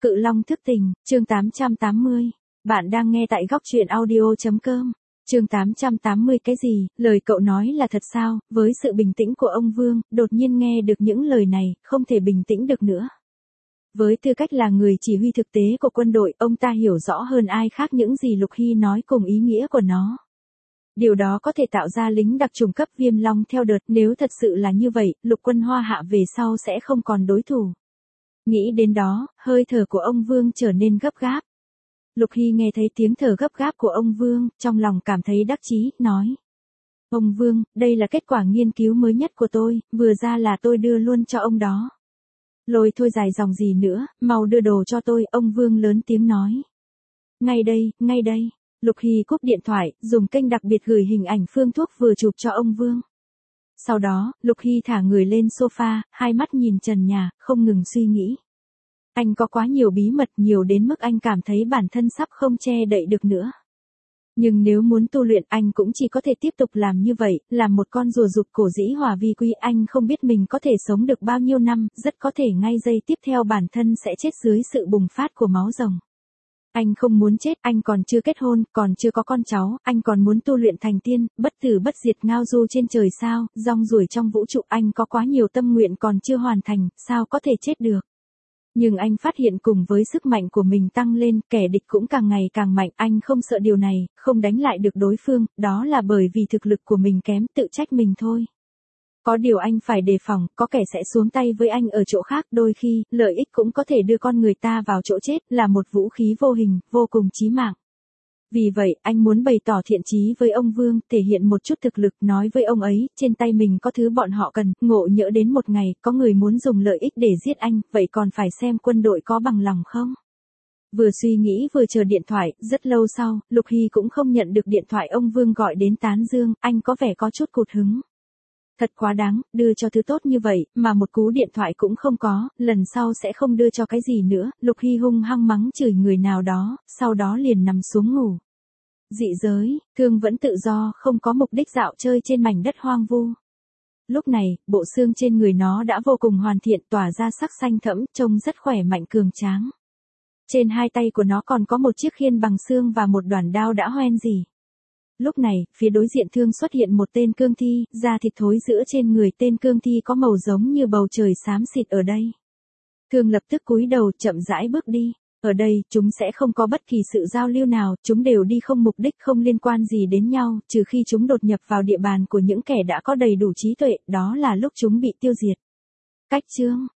Cự Long thức tình, chương 880. Bạn đang nghe tại góc truyện audio.com. Chương 880 cái gì, lời cậu nói là thật sao? Với sự bình tĩnh của ông Vương, đột nhiên nghe được những lời này, không thể bình tĩnh được nữa. Với tư cách là người chỉ huy thực tế của quân đội, ông ta hiểu rõ hơn ai khác những gì Lục Hy nói cùng ý nghĩa của nó. Điều đó có thể tạo ra lính đặc trùng cấp Viêm Long theo đợt, nếu thật sự là như vậy, Lục quân Hoa Hạ về sau sẽ không còn đối thủ. Nghĩ đến đó, hơi thở của ông Vương trở nên gấp gáp. Lục Hy nghe thấy tiếng thở gấp gáp của ông Vương, trong lòng cảm thấy đắc chí, nói. Ông Vương, đây là kết quả nghiên cứu mới nhất của tôi, vừa ra là tôi đưa luôn cho ông đó. Lôi thôi dài dòng gì nữa, mau đưa đồ cho tôi, ông Vương lớn tiếng nói. Ngay đây, ngay đây. Lục Hy cúp điện thoại, dùng kênh đặc biệt gửi hình ảnh phương thuốc vừa chụp cho ông Vương. Sau đó, Lục Hy thả người lên sofa, hai mắt nhìn trần nhà, không ngừng suy nghĩ. Anh có quá nhiều bí mật, nhiều đến mức anh cảm thấy bản thân sắp không che đậy được nữa. Nhưng nếu muốn tu luyện anh cũng chỉ có thể tiếp tục làm như vậy, làm một con rùa rụt cổ dĩ hòa vi quy. Anh không biết mình có thể sống được bao nhiêu năm, rất có thể ngay giây tiếp theo bản thân sẽ chết dưới sự bùng phát của máu rồng. Anh không muốn chết, anh còn chưa kết hôn, còn chưa có con cháu, anh còn muốn tu luyện thành tiên, bất tử bất diệt ngao du trên trời sao, rong ruổi trong vũ trụ. Anh có quá nhiều tâm nguyện còn chưa hoàn thành, sao có thể chết được. Nhưng anh phát hiện cùng với sức mạnh của mình tăng lên, kẻ địch cũng càng ngày càng mạnh. Anh không sợ điều này, không đánh lại được đối phương, đó là bởi vì thực lực của mình kém, tự trách mình thôi. Có điều anh phải đề phòng, có kẻ sẽ xuống tay với anh ở chỗ khác, đôi khi, lợi ích cũng có thể đưa con người ta vào chỗ chết, là một vũ khí vô hình, vô cùng chí mạng. Vì vậy, anh muốn bày tỏ thiện chí với ông Vương, thể hiện một chút thực lực, nói với ông ấy, trên tay mình có thứ bọn họ cần, ngộ nhỡ đến một ngày, có người muốn dùng lợi ích để giết anh, vậy còn phải xem quân đội có bằng lòng không? Vừa suy nghĩ vừa chờ điện thoại, rất lâu sau, Lục Hy cũng không nhận được điện thoại ông Vương gọi đến tán dương, anh có vẻ có chút cụt hứng. Thật quá đáng, đưa cho thứ tốt như vậy, mà một cú điện thoại cũng không có, lần sau sẽ không đưa cho cái gì nữa. Lục Hy hung hăng mắng chửi người nào đó, sau đó liền nằm xuống ngủ. Dị giới, Thương vẫn tự do, không có mục đích dạo chơi trên mảnh đất hoang vu. Lúc này, bộ xương trên người nó đã vô cùng hoàn thiện, tỏa ra sắc xanh thẫm, trông rất khỏe mạnh cường tráng. Trên hai tay của nó còn có một chiếc khiên bằng xương và một đoản đao đã hoen rỉ. Lúc này, phía đối diện Thương xuất hiện một tên cương thi, da thịt thối rữa trên người tên cương thi có màu giống như bầu trời xám xịt ở đây. Thương lập tức cúi đầu chậm rãi bước đi. Ở đây, chúng sẽ không có bất kỳ sự giao lưu nào, chúng đều đi không mục đích, không liên quan gì đến nhau, trừ khi chúng đột nhập vào địa bàn của những kẻ đã có đầy đủ trí tuệ, đó là lúc chúng bị tiêu diệt. Cách chương,